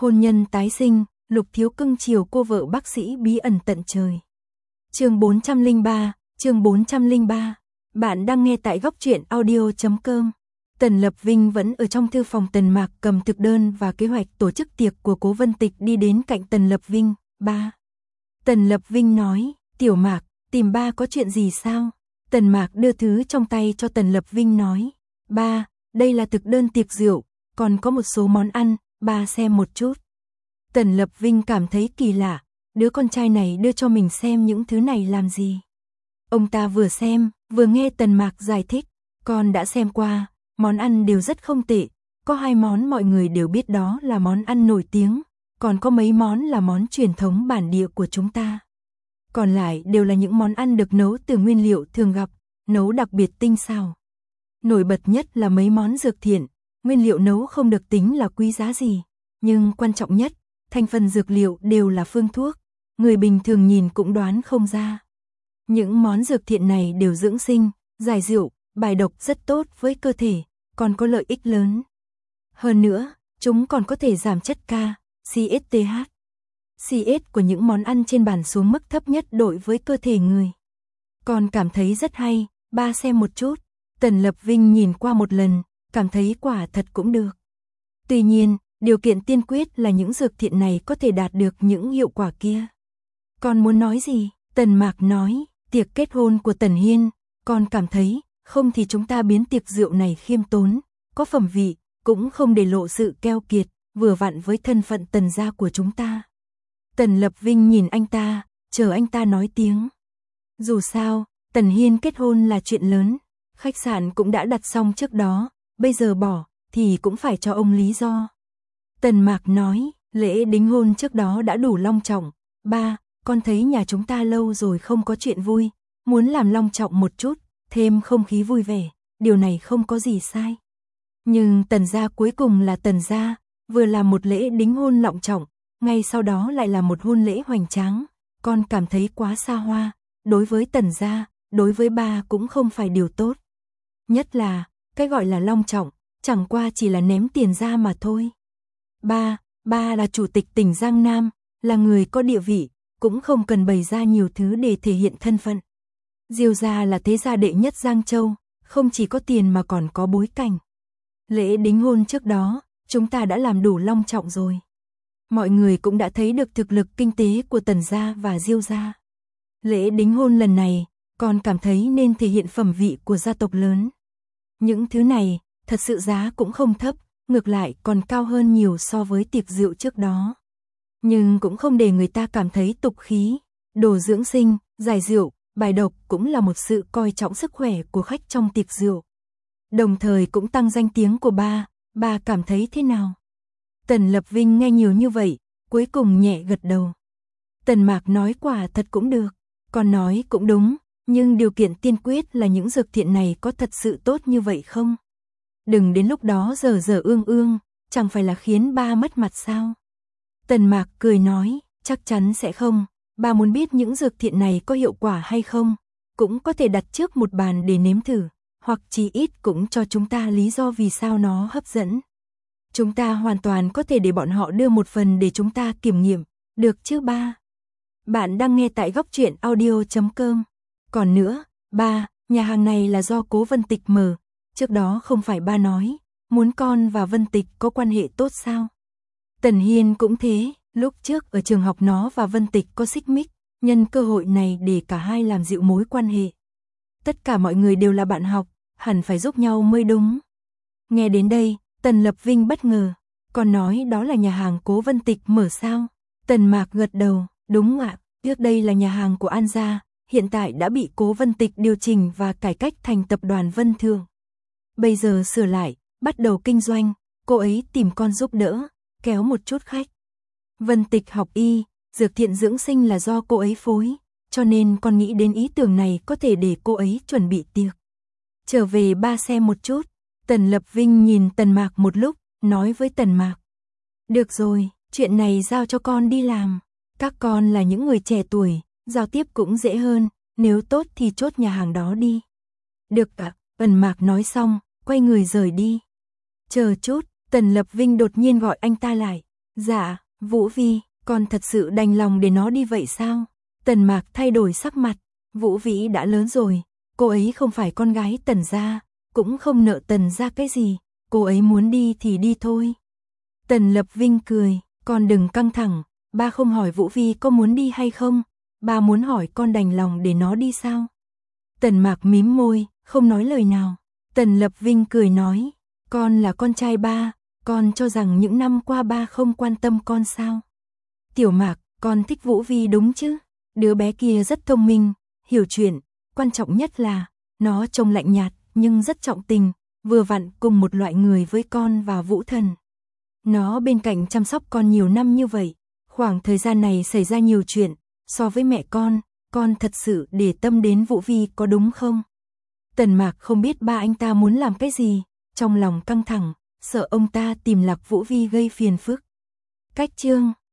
Hôn nhân tái sinh, Lục Thiếu cưng chiều cô vợ bác sĩ bí ẩn tận trời. Chương 403. Bạn đang nghe tại góc truyện audio.com. Tần Lập Vinh vẫn ở trong thư phòng. Tần Mạc cầm thực đơn và kế hoạch tổ chức tiệc của Cố Vân Tịch đi đến cạnh Tần Lập Vinh. Ba. Tần Lập Vinh nói, Tiểu Mạc, tìm ba có chuyện gì sao? Tần Mạc đưa thứ trong tay cho Tần Lập Vinh nói, ba, đây là thực đơn tiệc rượu, còn có một số món ăn, ba xem một chút. Tần Lập Vinh cảm thấy kỳ lạ, đứa con trai này đưa cho mình xem những thứ này làm gì? Ông ta vừa xem, vừa nghe Tần Mạc giải thích, con đã xem qua, món ăn đều rất không tệ, có 2 món mọi người đều biết đó là món ăn nổi tiếng, còn có mấy món là món truyền thống bản địa của chúng ta. Còn lại đều là những món ăn được nấu từ nguyên liệu thường gặp, nấu đặc biệt tinh xảo. Nổi bật nhất là mấy món dược thiện, nguyên liệu nấu không được tính là quý giá gì, nhưng quan trọng nhất, thành phần dược liệu đều là phương thuốc, người bình thường nhìn cũng đoán không ra. Những món dược thiện này đều dưỡng sinh, giải rượu, bài độc rất tốt với cơ thể, còn có lợi ích lớn. Hơn nữa, chúng còn có thể giảm chất K, CSTH. CS của những món ăn trên bàn xuống mức thấp nhất đối với cơ thể người. Còn cảm thấy rất hay, ba xem một chút. Tần Lập Vinh nhìn qua một lần, cảm thấy quả thật cũng được. Tuy nhiên, điều kiện tiên quyết là những dược thiện này có thể đạt được những hiệu quả kia. Con muốn nói gì? Tần Mạc nói, tiệc kết hôn của Tần Hiên, con cảm thấy, không thì chúng ta biến tiệc rượu này khiêm tốn, có phẩm vị, cũng không để lộ sự keo kiệt, vừa vặn với thân phận Tần gia của chúng ta. Tần Lập Vinh nhìn anh ta, chờ anh ta nói tiếng. Dù sao, Tần Hiên kết hôn là chuyện lớn, khách sạn cũng đã đặt xong trước đó, bây giờ bỏ, thì cũng phải cho ông lý do. Tần Mạc nói, lễ đính hôn trước đó đã đủ long trọng, ba, con thấy nhà chúng ta lâu rồi không có chuyện vui, muốn làm long trọng một chút, thêm không khí vui vẻ, điều này không có gì sai. Nhưng Tần gia cuối cùng là Tần gia, vừa làm một lễ đính hôn long trọng, ngay sau đó lại là một hôn lễ hoành tráng, con cảm thấy quá xa hoa, đối với Tần gia, đối với ba cũng không phải điều tốt. Nhất là, cái gọi là long trọng, chẳng qua chỉ là ném tiền ra mà thôi. Ba là chủ tịch tỉnh Giang Nam, là người có địa vị, cũng không cần bày ra nhiều thứ để thể hiện thân phận. Diêu gia là thế gia đệ nhất Giang Châu, không chỉ có tiền mà còn có bối cảnh. Lễ đính hôn trước đó, chúng ta đã làm đủ long trọng rồi. Mọi người cũng đã thấy được thực lực kinh tế của Tần gia và Diêu gia. Lễ đính hôn lần này, con cảm thấy nên thể hiện phẩm vị của gia tộc lớn. Những thứ này, thật sự giá cũng không thấp, ngược lại còn cao hơn nhiều so với tiệc rượu trước đó. Nhưng cũng không để người ta cảm thấy tục khí, đồ dưỡng sinh, giải rượu, bài độc cũng là một sự coi trọng sức khỏe của khách trong tiệc rượu. Đồng thời cũng tăng danh tiếng của ba cảm thấy thế nào? Tần Lập Vinh nghe nhiều như vậy, cuối cùng nhẹ gật đầu. Tần Mạc nói quả thật cũng được, con nói cũng đúng, nhưng điều kiện tiên quyết là những dược thiện này có thật sự tốt như vậy không? Đừng đến lúc đó dở ương, chẳng phải là khiến ba mất mặt sao? Tần Mạc cười nói, chắc chắn sẽ không, ba muốn biết những dược thiện này có hiệu quả hay không, cũng có thể đặt trước một bàn để nếm thử, hoặc chí ít cũng cho chúng ta lý do vì sao nó hấp dẫn. Chúng ta hoàn toàn có thể để bọn họ đưa một phần để chúng ta kiểm nghiệm, được chứ ba? Bạn đang nghe tại góc truyện audio.com. Còn nữa, ba, nhà hàng này là do Cố Vân Tịch mở, trước đó không phải ba nói, muốn con và Vân Tịch có quan hệ tốt sao? Tần Hiên cũng thế, lúc trước ở trường học nó và Vân Tịch có xích mích, nhân cơ hội này để cả hai làm dịu mối quan hệ. Tất cả mọi người đều là bạn học, hẳn phải giúp nhau mới đúng. Nghe đến đây, Tần Lập Vinh bất ngờ, còn nói đó là nhà hàng Cố Vân Tịch mở sao? Tần Mạc gật đầu, đúng ạ, trước đây là nhà hàng của An gia, hiện tại đã bị Cố Vân Tịch điều chỉnh và cải cách thành tập đoàn Vân Thường. Bây giờ sửa lại, bắt đầu kinh doanh, cô ấy tìm con giúp đỡ, kéo một chút khách. Vân Tịch học y, dược thiện dưỡng sinh là do cô ấy phối, cho nên con nghĩ đến ý tưởng này có thể để cô ấy chuẩn bị tiệc. Trở về ba xem một chút. Tần Lập Vinh nhìn Tần Mạc một lúc, nói với Tần Mạc. Được rồi, chuyện này giao cho con đi làm. Các con là những người trẻ tuổi, giao tiếp cũng dễ hơn, nếu tốt thì chốt nhà hàng đó đi. Được ạ, Tần Mạc nói xong, quay người rời đi. Chờ chút, Tần Lập Vinh đột nhiên gọi anh ta lại. Dạ, Vũ Vi, con thật sự đành lòng để nó đi vậy sao? Tần Mạc thay đổi sắc mặt, Vũ Vĩ đã lớn rồi, cô ấy không phải con gái Tần gia, cũng không nợ Tần gia cái gì, cô ấy muốn đi thì đi thôi. Tần Lập Vinh cười, con đừng căng thẳng, ba không hỏi Vũ Vi có muốn đi hay không, ba muốn hỏi con đành lòng để nó đi sao? Tần Mạc mím môi, không nói lời nào. Tần Lập Vinh cười nói, con là con trai ba, con cho rằng những năm qua ba không quan tâm con sao? Tiểu Mạc, con thích Vũ Vi đúng chứ? Đứa bé kia rất thông minh, hiểu chuyện, quan trọng nhất là, nó trông lạnh nhạt, nhưng rất trọng tình, vừa vặn cùng một loại người với con và Vũ Thần. Nó bên cạnh chăm sóc con nhiều năm như vậy, khoảng thời gian này xảy ra nhiều chuyện, so với mẹ con thật sự để tâm đến Vũ Vi có đúng không? Tần Mạc không biết ba anh ta muốn làm cái gì, trong lòng căng thẳng, sợ ông ta tìm lạc Vũ Vi gây phiền phức. Cách chương